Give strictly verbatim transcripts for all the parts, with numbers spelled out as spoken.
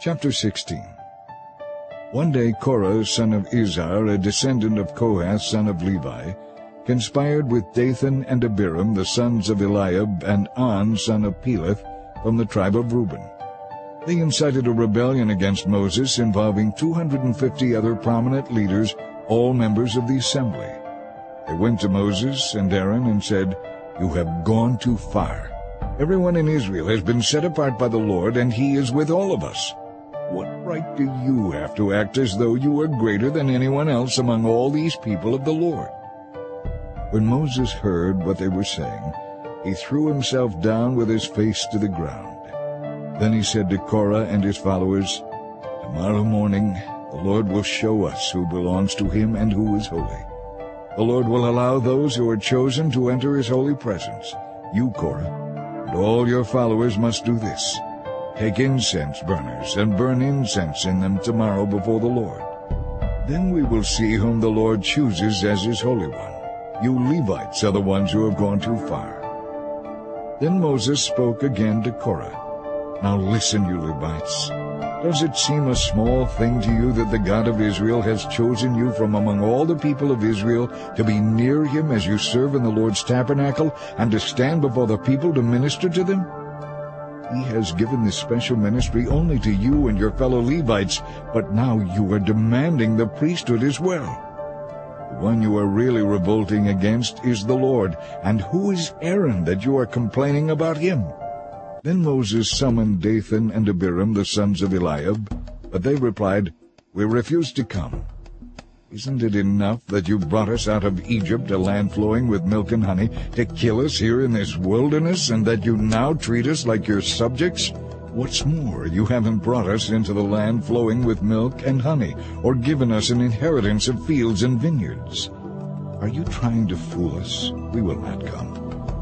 Chapter sixteen. One day Korah, son of Izhar, a descendant of Kohath, son of Levi, conspired with Dathan and Abiram, the sons of Eliab, and On, son of Peleth, from the tribe of Reuben. They incited a rebellion against Moses involving two hundred fifty other prominent leaders, all members of the assembly. They went to Moses and Aaron and said, "You have gone too far. Everyone in Israel has been set apart by the Lord, and he is with all of us. What right do you have to act as though you were greater than anyone else among all these people of the Lord?" When Moses heard what they were saying, he threw himself down with his face to the ground. Then he said to Korah and his followers, "Tomorrow morning the Lord will show us who belongs to him and who is holy. The Lord will allow those who are chosen to enter his holy presence. You, Korah, and all your followers must do this. Take incense burners and burn incense in them tomorrow before the Lord. Then we will see whom the Lord chooses as his Holy One. You Levites are the ones who have gone too far." Then Moses spoke again to Korah. "Now listen, you Levites. Does it seem a small thing to you that the God of Israel has chosen you from among all the people of Israel to be near him as you serve in the Lord's tabernacle and to stand before the people to minister to them? He has given this special ministry only to you and your fellow Levites, but now you are demanding the priesthood as well. The one you are really revolting against is the Lord, and who is Aaron that you are complaining about him?" Then Moses summoned Dathan and Abiram, the sons of Eliab, but they replied, "We refuse to come. Isn't it enough that you brought us out of Egypt, a land flowing with milk and honey, to kill us here in this wilderness, and that you now treat us like your subjects? What's more, you haven't brought us into the land flowing with milk and honey, or given us an inheritance of fields and vineyards. Are you trying to fool us? We will not come."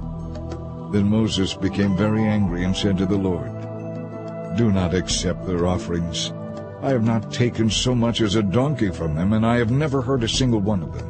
Then Moses became very angry and said to the Lord, "Do not accept their offerings. I have not taken so much as a donkey from them, and I have never hurt a single one of them."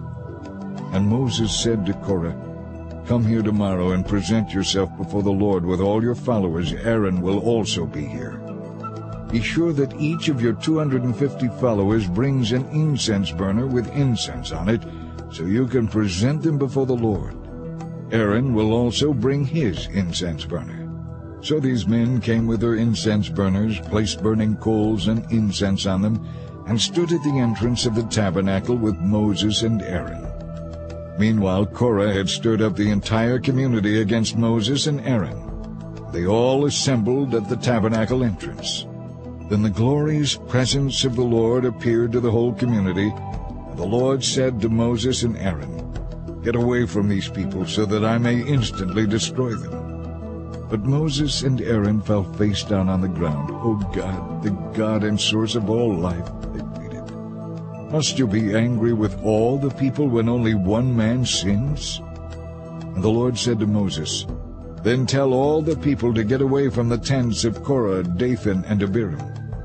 And Moses said to Korah, "Come here tomorrow and present yourself before the Lord with all your followers. Aaron will also be here. Be sure that each of your two hundred fifty followers brings an incense burner with incense on it, so you can present them before the Lord. Aaron will also bring his incense burner." So these men came with their incense burners, placed burning coals and incense on them, and stood at the entrance of the tabernacle with Moses and Aaron. Meanwhile Korah had stirred up the entire community against Moses and Aaron. They all assembled at the tabernacle entrance. Then the glorious presence of the Lord appeared to the whole community, and the Lord said to Moses and Aaron, "Get away from these people so that I may instantly destroy them." But Moses and Aaron fell face down on the ground. "O God, the God and source of all life," they pleaded, "must you be angry with all the people when only one man sins?" And the Lord said to Moses, "Then tell all the people to get away from the tents of Korah, Dathan, and Abiram."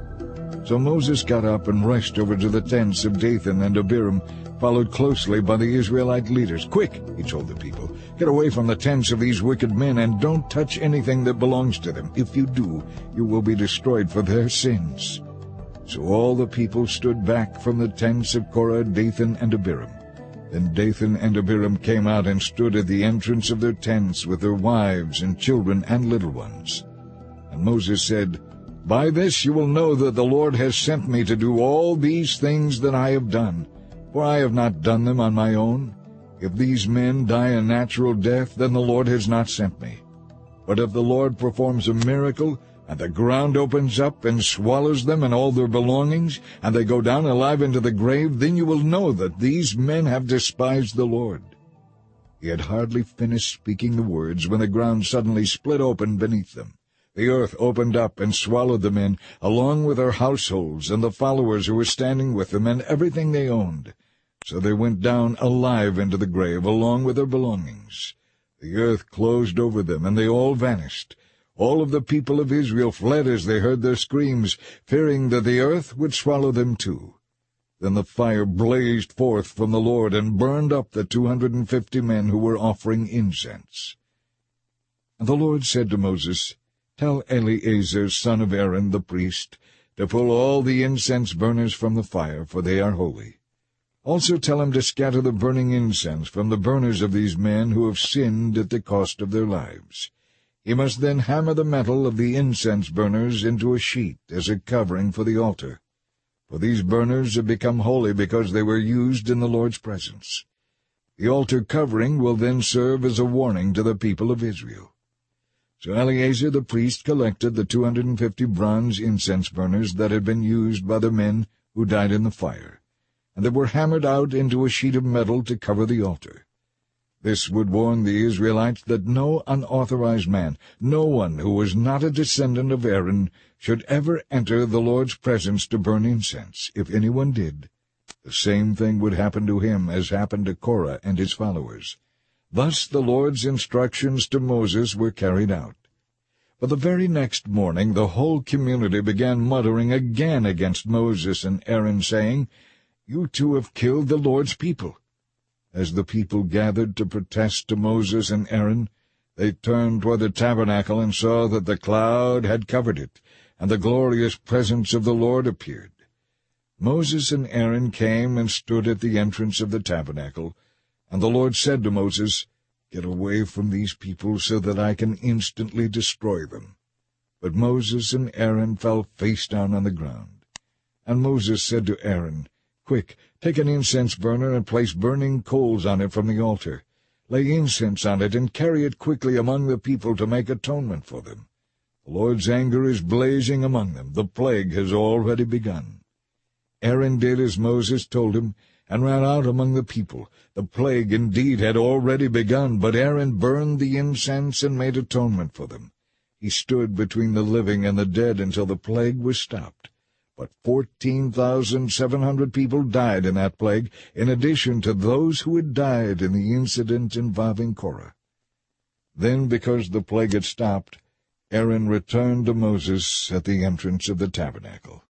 So Moses got up and rushed over to the tents of Dathan and Abiram, followed closely by the Israelite leaders. "Quick," he told the people, "get away from the tents of these wicked men, and don't touch anything that belongs to them. If you do, you will be destroyed for their sins." So all the people stood back from the tents of Korah, Dathan, and Abiram. Then Dathan and Abiram came out and stood at the entrance of their tents with their wives and children and little ones. And Moses said, "By this you will know that the Lord has sent me to do all these things that I have done, for I have not done them on my own. If these men die a natural death, then the Lord has not sent me. But if the Lord performs a miracle, and the ground opens up and swallows them and all their belongings, and they go down alive into the grave, then you will know that these men have despised the Lord." He had hardly finished speaking the words when the ground suddenly split open beneath them. The earth opened up and swallowed the men, along with their households and the followers who were standing with them and everything they owned. So they went down alive into the grave, along with their belongings. The earth closed over them, and they all vanished. All of the people of Israel fled as they heard their screams, fearing that the earth would swallow them too. Then the fire blazed forth from the Lord and burned up the two hundred and fifty men who were offering incense. And the Lord said to Moses, Tell Eleazar son of Aaron the priest to pull all the incense burners from the fire, for they are holy. Also tell him to scatter the burning incense from the burners of these men who have sinned at the cost of their lives. He must then hammer the metal of the incense burners into a sheet as a covering for the altar. For these burners have become holy because they were used in the Lord's presence. The altar covering will then serve as a warning to the people of Israel. So Eleazar the priest collected the two hundred and fifty bronze incense burners that had been used by the men who died in the fire, and that were hammered out into a sheet of metal to cover the altar. This would warn the Israelites that no unauthorized man, no one who was not a descendant of Aaron, should ever enter the Lord's presence to burn incense. If anyone did, the same thing would happen to him as happened to Korah and his followers. Thus the Lord's instructions to Moses were carried out. But the very next morning the whole community began muttering again against Moses and Aaron, saying, "You two have killed the Lord's people." As the people gathered to protest to Moses and Aaron, they turned toward the tabernacle and saw that the cloud had covered it, and the glorious presence of the Lord appeared. Moses and Aaron came and stood at the entrance of the tabernacle, and the Lord said to Moses, "Get away from these people so that I can instantly destroy them." But Moses and Aaron fell face down on the ground. And Moses said to Aaron, "Quick, take an incense burner and place burning coals on it from the altar. Lay incense on it and carry it quickly among the people to make atonement for them. The Lord's anger is blazing among them. The plague has already begun." Aaron did as Moses told him, and ran out among the people. The plague indeed had already begun, but Aaron burned the incense and made atonement for them. He stood between the living and the dead until the plague was stopped. But fourteen thousand seven hundred people died in that plague, in addition to those who had died in the incident involving Korah. Then, because the plague had stopped, Aaron returned to Moses at the entrance of the tabernacle.